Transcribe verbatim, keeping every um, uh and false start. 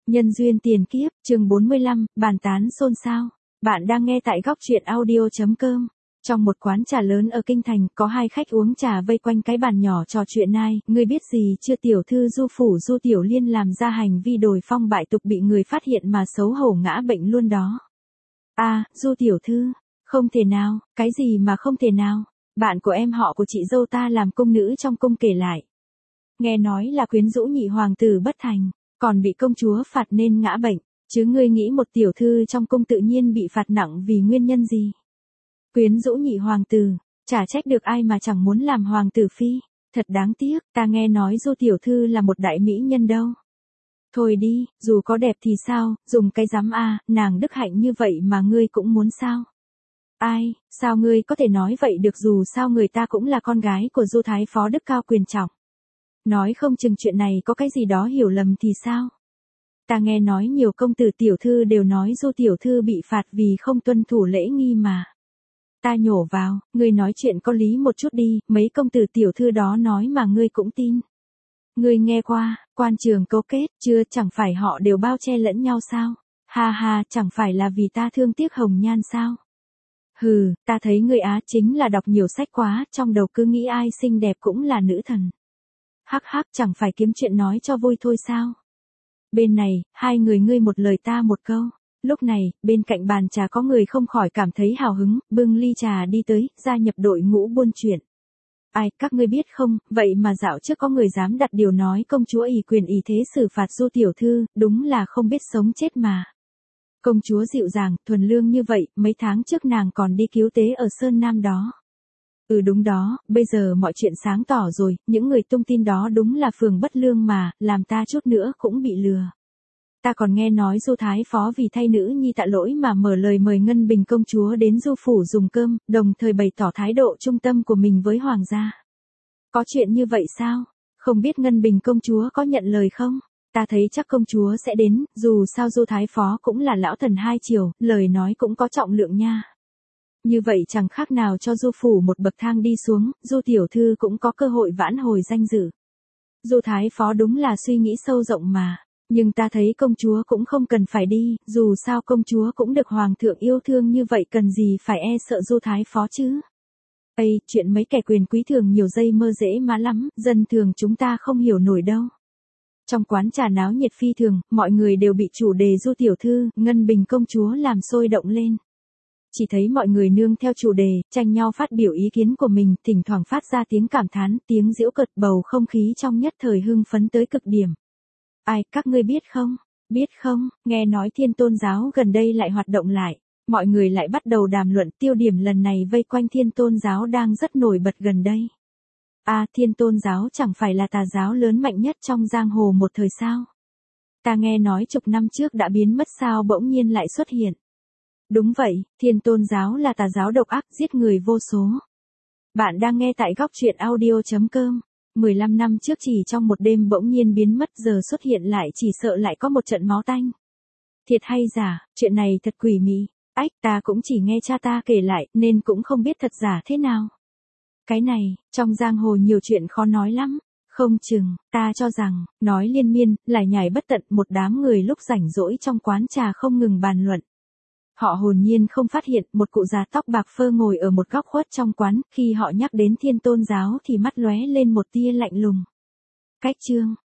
Nhân duyên tiền kiếp, chương bốn mươi lăm, bàn tán xôn xao. Bạn đang nghe tại góc truyện audio.com. Trong một quán trà lớn ở Kinh Thành, có hai khách uống trà vây quanh cái bàn nhỏ trò chuyện ai, ngươi biết gì chưa tiểu thư Du Phủ Du Tiểu Liên làm ra hành vi đồi phong bại tục bị người phát hiện mà xấu hổ ngã bệnh luôn đó. À, Du Tiểu Thư, không thể nào, cái gì mà không thể nào, bạn của em họ của chị dâu ta làm cung nữ trong cung kể lại. Nghe nói là quyến rũ nhị hoàng tử bất thành, còn bị công chúa phạt nên ngã bệnh, chứ ngươi nghĩ một tiểu thư trong cung tự nhiên bị phạt nặng vì nguyên nhân gì? Quyến rũ nhị hoàng tử, chả trách được ai mà chẳng muốn làm hoàng tử phi, thật đáng tiếc, ta nghe nói Du tiểu thư là một đại mỹ nhân đâu. Thôi đi, dù có đẹp thì sao, dùng cái dám a, à, nàng đức hạnh như vậy mà ngươi cũng muốn sao? Ai, sao ngươi có thể nói vậy được dù sao người ta cũng là con gái của Du Thái Phó đức cao quyền trọng. Nói không chừng chuyện này có cái gì đó hiểu lầm thì sao? Ta nghe nói nhiều công tử tiểu thư đều nói Du tiểu thư bị phạt vì không tuân thủ lễ nghi mà. Ta nhổ vào, ngươi nói chuyện có lý một chút đi, mấy công tử tiểu thư đó nói mà ngươi cũng tin. Ngươi nghe qua, quan trường cấu kết, chưa chẳng phải họ đều bao che lẫn nhau sao? Ha ha, chẳng phải là vì ta thương tiếc hồng nhan sao? Hừ, ta thấy ngươi á chính là đọc nhiều sách quá, trong đầu cứ nghĩ ai xinh đẹp cũng là nữ thần. Hắc hắc, chẳng phải kiếm chuyện nói cho vui thôi sao? Bên này, hai người ngươi một lời ta một câu. Lúc này, bên cạnh bàn trà có người không khỏi cảm thấy hào hứng, bưng ly trà đi tới, gia nhập đội ngũ buôn chuyện. Ai, các ngươi biết không, vậy mà dạo trước có người dám đặt điều nói công chúa ỷ quyền ỷ thế xử phạt Du tiểu thư, đúng là không biết sống chết mà. Công chúa dịu dàng, thuần lương như vậy, mấy tháng trước nàng còn đi cứu tế ở Sơn Nam đó. Ừ đúng đó, bây giờ mọi chuyện sáng tỏ rồi, những người tung tin đó đúng là phường bất lương mà, làm ta chút nữa cũng bị lừa. Ta còn nghe nói Du Thái Phó vì thay nữ nhi tạ lỗi mà mở lời mời Ngân Bình công chúa đến Du phủ dùng cơm, đồng thời bày tỏ thái độ trung tâm của mình với hoàng gia. Có chuyện như vậy sao? Không biết Ngân Bình công chúa có nhận lời không? Ta thấy chắc công chúa sẽ đến, dù sao Du Thái Phó cũng là lão thần hai triều, lời nói cũng có trọng lượng nha. Như vậy chẳng khác nào cho Du phủ một bậc thang đi xuống, Du tiểu thư cũng có cơ hội vãn hồi danh dự. Du Thái Phó đúng là suy nghĩ sâu rộng mà, nhưng ta thấy công chúa cũng không cần phải đi, dù sao công chúa cũng được hoàng thượng yêu thương như vậy cần gì phải e sợ Du Thái Phó chứ. Ây, chuyện mấy kẻ quyền quý thường nhiều dây mơ dễ má lắm, dân thường chúng ta không hiểu nổi đâu. Trong quán trà náo nhiệt phi thường, mọi người đều bị chủ đề Du tiểu thư, Ngân Bình công chúa làm sôi động lên. Chỉ thấy mọi người nương theo chủ đề, tranh nhau phát biểu ý kiến của mình, thỉnh thoảng phát ra tiếng cảm thán, tiếng giễu cợt, bầu không khí trong nhất thời hưng phấn tới cực điểm. Ai, các ngươi biết không? Biết không, nghe nói Thiên Tôn giáo gần đây lại hoạt động lại. Mọi người lại bắt đầu đàm luận, tiêu điểm lần này vây quanh Thiên Tôn giáo đang rất nổi bật gần đây. À, Thiên Tôn giáo chẳng phải là tà giáo lớn mạnh nhất trong giang hồ một thời sao? Ta nghe nói chục năm trước đã biến mất sao bỗng nhiên lại xuất hiện. Đúng vậy, Thiên Tôn giáo là tà giáo độc ác giết người vô số. Bạn đang nghe tại góc truyện audio.com. mười lăm năm trước chỉ trong một đêm bỗng nhiên biến mất giờ xuất hiện lại chỉ sợ lại có một trận máu tanh. Thiệt hay giả, chuyện này thật quỷ mị. Ách, ta cũng chỉ nghe cha ta kể lại nên cũng không biết thật giả thế nào. Cái này, trong giang hồ nhiều chuyện khó nói lắm. Không chừng, ta cho rằng, nói liên miên, lải nhải bất tận một đám người lúc rảnh rỗi trong quán trà không ngừng bàn luận. Họ hồn nhiên không phát hiện một cụ già tóc bạc phơ ngồi ở một góc khuất trong quán, khi họ nhắc đến Thiên Tôn giáo thì mắt lóe lên một tia lạnh lùng. Cách chương,